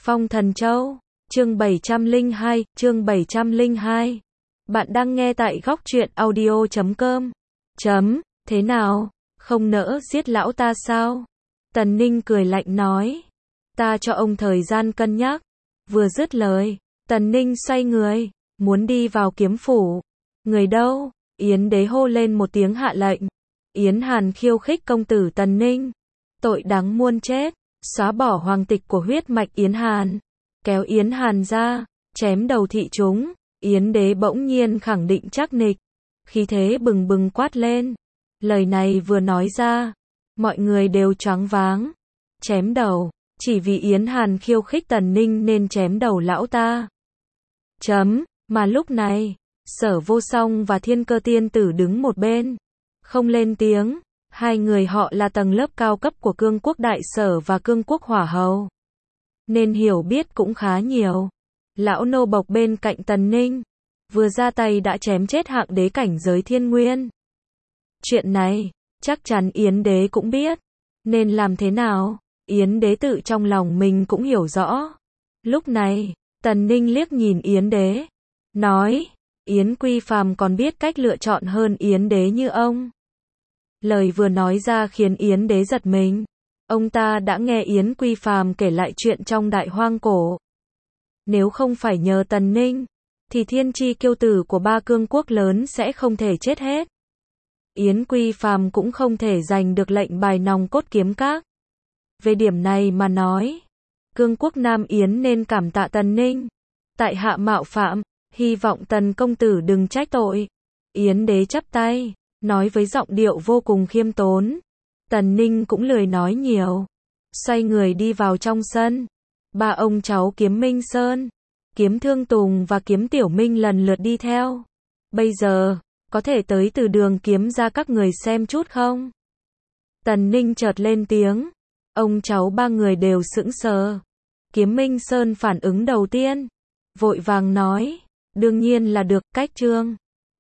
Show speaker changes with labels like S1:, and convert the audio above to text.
S1: Phong Thần Châu, chương 702. Bạn đang nghe tại góc truyện audio.com. Thế nào, không nỡ giết lão ta sao? Tần Ninh cười lạnh nói. Ta cho ông thời gian cân nhắc. Vừa dứt lời, Tần Ninh xoay người, muốn đi vào kiếm phủ. Người đâu? Yến Đế hô lên một tiếng hạ lệnh. Yến Hàn khiêu khích công tử Tần Ninh. Tội đáng muôn chết, xóa bỏ hoàng tịch của huyết mạch Yến Hàn. Kéo Yến Hàn ra, chém đầu thị chúng. Yến Đế bỗng nhiên khẳng định chắc nịch. Khí thế bừng bừng quát lên. Lời này vừa nói ra, mọi người đều choáng váng. Chém đầu, chỉ vì Yến Hàn khiêu khích Tần Ninh nên chém đầu lão ta. Mà lúc này, Sở Vô Song và Thiên Cơ Tiên Tử đứng một bên, không lên tiếng. Hai người họ là tầng lớp cao cấp của Cương Quốc Đại Sở và Cương Quốc Hỏa Hầu, nên hiểu biết cũng khá nhiều. Lão nô bộc bên cạnh Tần Ninh, vừa ra tay đã chém chết hạng đế cảnh giới thiên nguyên. Chuyện này, chắc chắn Yến Đế cũng biết, nên làm thế nào, Yến Đế tự trong lòng mình cũng hiểu rõ. Lúc này, Tần Ninh liếc nhìn Yến Đế, nói, Yến Quy Phàm còn biết cách lựa chọn hơn Yến Đế như ông. Lời vừa nói ra khiến Yến Đế giật mình. Ông ta đã nghe Yến Quy Phàm kể lại chuyện trong Đại Hoang Cổ. Nếu không phải nhờ Tần Ninh, thì thiên chi kiêu tử của ba cương quốc lớn sẽ không thể chết hết. Yến Quy Phàm cũng không thể giành được lệnh bài nòng cốt kiếm các. Về điểm này mà nói, Cương Quốc Nam Yến nên cảm tạ Tần Ninh. Tại hạ mạo phạm, hy vọng Tần công tử đừng trách tội. Yến Đế chắp tay, nói với giọng điệu vô cùng khiêm tốn. Tần Ninh cũng lười nói nhiều, xoay người đi vào trong sân. Ba ông cháu Kiếm Minh Sơn, Kiếm Thương Tùng và Kiếm Tiểu Minh lần lượt đi theo. Bây giờ, có thể tới từ đường kiếm ra các người xem chút không? Tần Ninh chợt lên tiếng. Ông cháu ba người đều sững sờ. Kiếm Minh Sơn phản ứng đầu tiên, vội vàng nói, đương nhiên là được, cách trương.